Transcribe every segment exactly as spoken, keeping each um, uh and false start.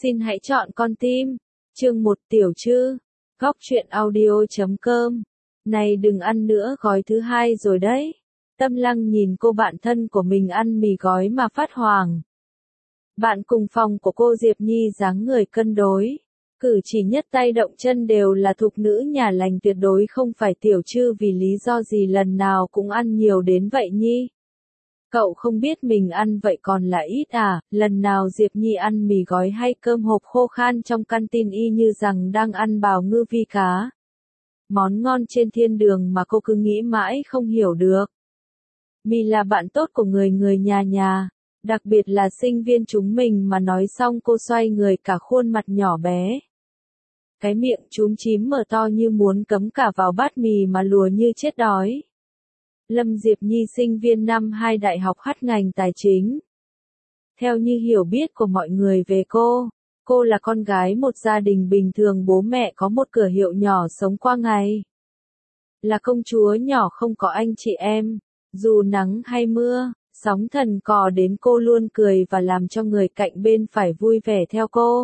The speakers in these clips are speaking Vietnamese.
Xin hãy chọn con tim. Chương một Tiểu Trư. Góc truyện audio chấm com. Này đừng ăn nữa, gói thứ hai rồi đấy. Tâm Lăng nhìn cô bạn thân của mình ăn mì gói mà phát hoảng. Bạn cùng phòng của cô Diệp Nhi dáng người cân đối. Cử chỉ nhất tay động chân đều là thục nữ nhà lành, tuyệt đối không phải Tiểu Trư vì lý do gì lần nào cũng ăn nhiều đến vậy Nhi. Cậu không biết mình ăn vậy còn là ít à, lần nào Diệp Nhi ăn mì gói hay cơm hộp khô khan trong canteen y như rằng đang ăn bào ngư vi cá. Món ngon trên thiên đường mà cô cứ nghĩ mãi không hiểu được. Mì là bạn tốt của người người nhà nhà, đặc biệt là sinh viên chúng mình mà nói xong cô xoay người cả khuôn mặt nhỏ bé. Cái miệng chúm chím mở to như muốn cấm cả vào bát mì mà lùa như chết đói. Lâm Diệp Nhi sinh viên năm hai đại học hát ngành tài chính. Theo như hiểu biết của mọi người về cô, cô là con gái một gia đình bình thường, bố mẹ có một cửa hiệu nhỏ sống qua ngày. Là công chúa nhỏ không có anh chị em, dù nắng hay mưa, sóng thần cò đến cô luôn cười và làm cho người cạnh bên phải vui vẻ theo cô.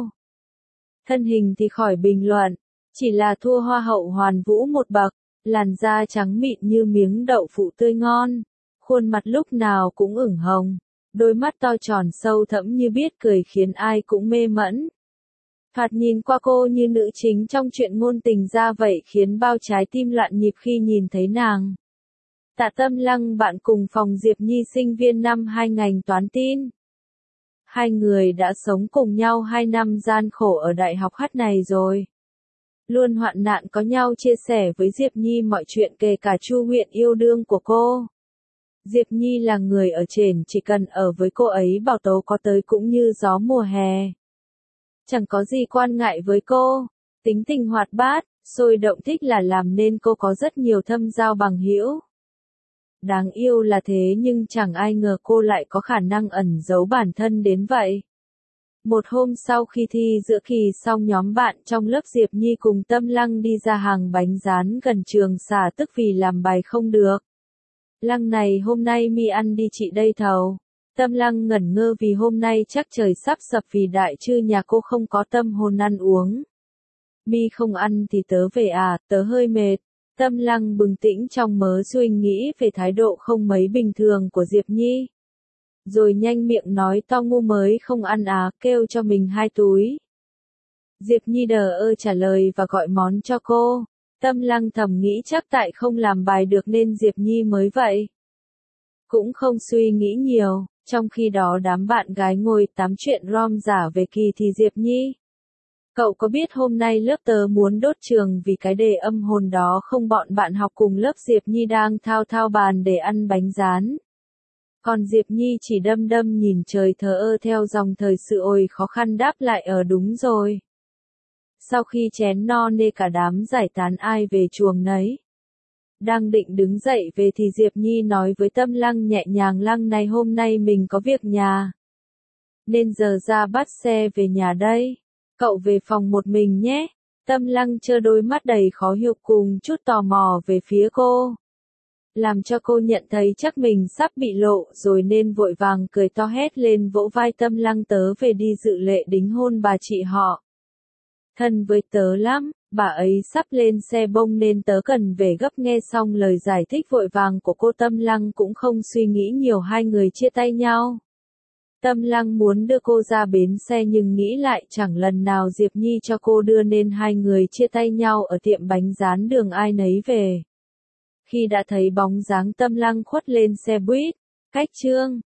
Thân hình thì khỏi bình luận, chỉ là thua hoa hậu Hoàn Vũ một bậc. Làn da trắng mịn như miếng đậu phụ tươi ngon, khuôn mặt lúc nào cũng ửng hồng, đôi mắt to tròn sâu thẫm như biết cười khiến ai cũng mê mẫn. Thoạt nhìn qua cô như nữ chính trong truyện ngôn tình ra vậy, khiến bao trái tim loạn nhịp khi nhìn thấy nàng. Tạ Tâm Lăng, bạn cùng phòng Diệp Nhi sinh viên năm hai ngành toán tin. Hai người đã sống cùng nhau hai năm gian khổ ở đại học hát này rồi. Luôn hoạn nạn có nhau, chia sẻ với Diệp Nhi mọi chuyện, kể cả Chu Huyện yêu đương của cô. Diệp Nhi là người ở trên, chỉ cần ở với cô ấy bảo tố có tới cũng như gió mùa hè. Chẳng có gì quan ngại với cô, tính tình hoạt bát, sôi động thích là làm nên cô có rất nhiều thâm giao bằng hữu. Đáng yêu là thế nhưng chẳng ai ngờ cô lại có khả năng ẩn giấu bản thân đến vậy. Một hôm sau khi thi giữa kỳ xong, nhóm bạn trong lớp Diệp Nhi cùng Tâm Lăng đi ra hàng bánh rán gần trường xả tức vì làm bài không được. Lăng này, hôm nay mi ăn đi chị đây thầu. Tâm Lăng ngẩn ngơ vì hôm nay chắc trời sắp sập vì đại trư nhà cô không có tâm hồn ăn uống. Mi không ăn thì tớ về à, tớ hơi mệt. Tâm Lăng bừng tỉnh trong mớ suy nghĩ về thái độ không mấy bình thường của Diệp Nhi. Rồi nhanh miệng nói to, ngu mới không ăn á, kêu cho mình hai túi. Diệp Nhi đờ ơ trả lời và gọi món cho cô. Tâm Lăng thầm nghĩ chắc tại không làm bài được nên Diệp Nhi mới vậy. Cũng không suy nghĩ nhiều, trong khi đó đám bạn gái ngồi tám chuyện rom giả về kỳ thì Diệp Nhi. Cậu có biết hôm nay lớp tớ muốn đốt trường vì cái đề âm hồn đó không? Bọn bạn học cùng lớp Diệp Nhi đang thao thao bàn để ăn bánh rán. Còn Diệp Nhi chỉ đăm đăm nhìn trời thờ ơ theo dòng thời sự. Ôi khó khăn đáp lại ở đúng rồi. Sau khi chén no nê cả đám giải tán ai về chuồng nấy. Đang định đứng dậy về thì Diệp Nhi nói với Tâm Lăng nhẹ nhàng, Lăng này hôm nay mình có việc nhà. Nên giờ ra bắt xe về nhà đây. Cậu về phòng một mình nhé. Tâm Lăng trơ đôi mắt đầy khó hiểu cùng chút tò mò về phía cô. Làm cho cô nhận thấy chắc mình sắp bị lộ rồi nên vội vàng cười to hét lên vỗ vai Tâm Lăng, tớ về đi dự lễ đính hôn bà chị họ. Thân với tớ lắm, bà ấy sắp lên xe bông nên tớ cần về gấp. Nghe xong lời giải thích vội vàng của cô, Tâm Lăng cũng không suy nghĩ nhiều, hai người chia tay nhau. Tâm Lăng muốn đưa cô ra bến xe nhưng nghĩ lại chẳng lần nào Diệp Nhi cho cô đưa nên hai người chia tay nhau ở tiệm bánh rán, đường ai nấy về. Khi đã thấy bóng dáng Tâm Lăng khuất lên xe buýt, cách chương